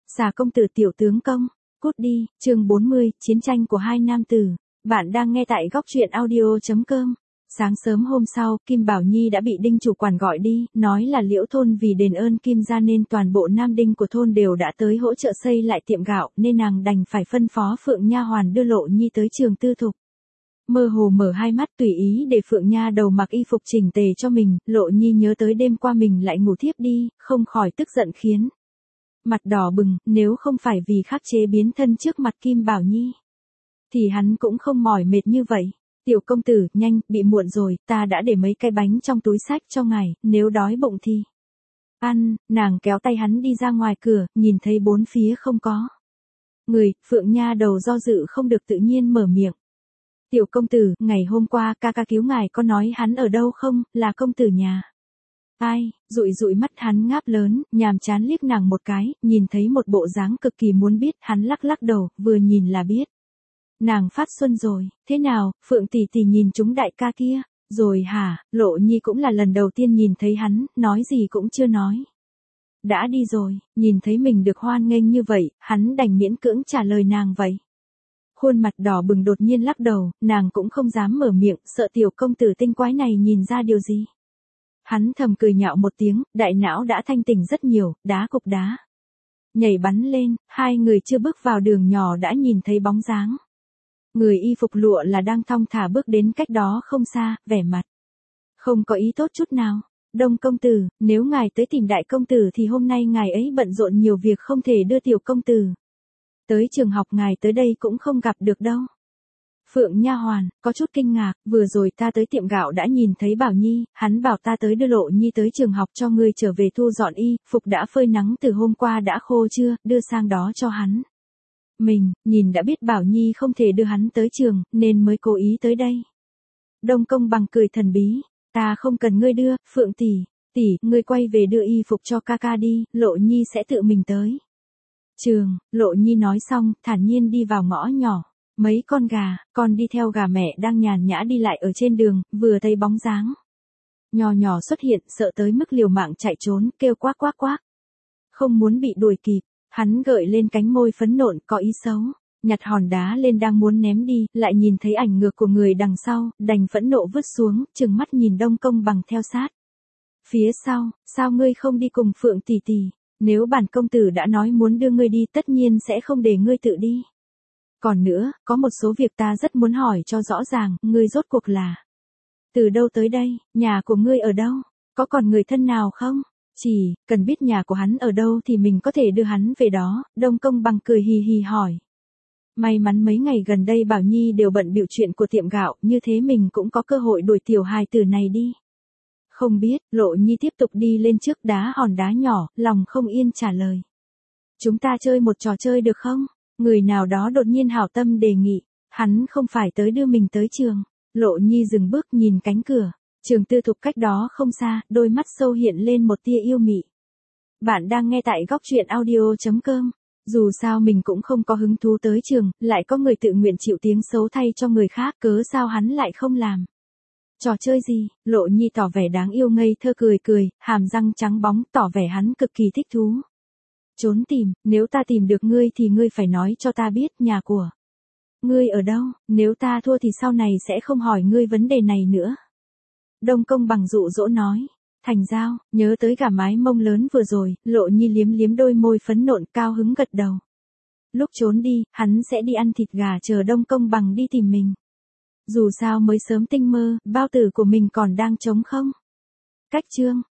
Xà công tử tiểu tướng công, cút đi, chương 40, chiến tranh của hai nam tử. Bạn đang nghe tại góc truyện audio.com. Sáng sớm hôm sau, Kim Bảo Nhi đã bị Đinh chủ quản gọi đi, nói là Liễu thôn vì đền ơn Kim gia nên toàn bộ nam đinh của thôn đều đã tới hỗ trợ xây lại tiệm gạo, nên nàng đành phải phân phó Phượng Nha hoàn đưa Lộ Nhi tới trường tư thục. Mơ hồ mở hai mắt tùy ý để Phượng Nha đầu mặc y phục chỉnh tề cho mình, Lộ Nhi nhớ tới đêm qua mình lại ngủ thiếp đi, không khỏi tức giận khiến mặt đỏ bừng, nếu không phải vì khắc chế biến thân trước mặt Kim Bảo Nhi thì hắn cũng không mỏi mệt như vậy. Tiểu công tử, nhanh, bị muộn rồi, ta đã để mấy cái bánh trong túi xách cho ngài, nếu đói bụng thì ăn. Nàng kéo tay hắn đi ra ngoài cửa, nhìn thấy bốn phía không có người, Phượng Nha đầu do dự không được tự nhiên mở miệng. Tiểu công tử, ngày hôm qua ca ca cứu ngài có nói hắn ở đâu không, là công tử nhà ai? Dụi dụi mắt hắn ngáp lớn, nhàm chán liếc nàng một cái, nhìn thấy một bộ dáng cực kỳ muốn biết, hắn lắc lắc đầu, vừa nhìn là biết nàng phát xuân rồi. Thế nào, Phượng tỷ tỷ nhìn chúng đại ca kia rồi hả? Lộ Nhi cũng là lần đầu tiên nhìn thấy hắn, nói gì cũng chưa nói. Đã đi rồi. Nhìn thấy mình được hoan nghênh như vậy, hắn đành miễn cưỡng trả lời nàng vậy. Khuôn mặt đỏ bừng đột nhiên lắc đầu, nàng cũng không dám mở miệng, sợ tiểu công tử tinh quái này nhìn ra điều gì. Hắn thầm cười nhạo một tiếng, đại não đã thanh tỉnh rất nhiều, đá cục đá nhảy bắn lên, hai người chưa bước vào đường nhỏ đã nhìn thấy bóng dáng người y phục lụa là đang thong thả bước đến cách đó không xa, vẻ mặt không có ý tốt chút nào. Đông công tử, nếu ngài tới tìm đại công tử thì hôm nay ngài ấy bận rộn nhiều việc không thể đưa tiểu công tử tới trường học, ngài tới đây cũng không gặp được đâu. Phượng Nha hoàn có chút kinh ngạc, vừa rồi ta tới tiệm gạo đã nhìn thấy Bảo Nhi, hắn bảo ta tới đưa Lộ Nhi tới trường học cho ngươi trở về thu dọn y phục đã phơi nắng từ hôm qua đã khô chưa, đưa sang đó cho hắn. Mình, nhìn đã biết Bảo Nhi không thể đưa hắn tới trường, nên mới cố ý tới đây. Đông công bằng cười thần bí, ta không cần ngươi đưa, Phượng tỷ, ngươi quay về đưa y phục cho ca ca đi, Lộ Nhi sẽ tự mình tới trường. Lộ Nhi nói xong, thản nhiên đi vào ngõ nhỏ. Mấy con gà, con đi theo gà mẹ đang nhàn nhã đi lại ở trên đường, vừa thấy bóng dáng nhỏ nhỏ xuất hiện, sợ tới mức liều mạng chạy trốn, kêu quác quác quác. Không muốn bị đuổi kịp, hắn gợi lên cánh môi phấn nộn có ý xấu, nhặt hòn đá lên đang muốn ném đi, lại nhìn thấy ảnh ngược của người đằng sau, đành phẫn nộ vứt xuống, trừng mắt nhìn Đông công bằng theo sát phía sau. Sao ngươi không đi cùng Phượng tỷ tỷ? Nếu bản công tử đã nói muốn đưa ngươi đi, tất nhiên sẽ không để ngươi tự đi. Còn nữa, có một số việc ta rất muốn hỏi cho rõ ràng, ngươi rốt cuộc là từ đâu tới đây, nhà của ngươi ở đâu, có còn người thân nào không? Chỉ cần biết nhà của hắn ở đâu thì mình có thể đưa hắn về đó. Đông công bằng cười hì hì hỏi. May mắn mấy ngày gần đây Bảo Nhi đều bận bịu chuyện của tiệm gạo, như thế mình cũng có cơ hội đuổi tiểu hài tử này đi. Không biết, Lộ Nhi tiếp tục đi lên trước đá hòn đá nhỏ, lòng không yên trả lời. Chúng ta chơi một trò chơi được không? Người nào đó đột nhiên hảo tâm đề nghị, hắn không phải tới đưa mình tới trường. Lộ Nhi dừng bước nhìn cánh cửa, trường tư thục cách đó không xa, đôi mắt sâu hiện lên một tia yêu mị. Bạn đang nghe tại góc truyện audio.com. Dù sao mình cũng không có hứng thú tới trường, lại có người tự nguyện chịu tiếng xấu thay cho người khác, cớ sao hắn lại không làm? Trò chơi gì? Lộ Nhi tỏ vẻ đáng yêu ngây thơ cười, hàm răng trắng bóng, tỏ vẻ hắn cực kỳ thích thú. Trốn tìm, nếu ta tìm được ngươi thì ngươi phải nói cho ta biết nhà của ngươi ở đâu, nếu ta thua thì sau này sẽ không hỏi ngươi vấn đề này nữa. Đông công bằng dụ dỗ nói. Thành giao, nhớ tới gà mái mông lớn vừa rồi, Lộ Nhi liếm liếm đôi môi phấn nộn, cao hứng gật đầu. Lúc trốn đi, hắn sẽ đi ăn thịt gà chờ Đông công bằng đi tìm mình. Dù sao mới sớm tinh mơ, bao tử của mình còn đang trống không. Cách chương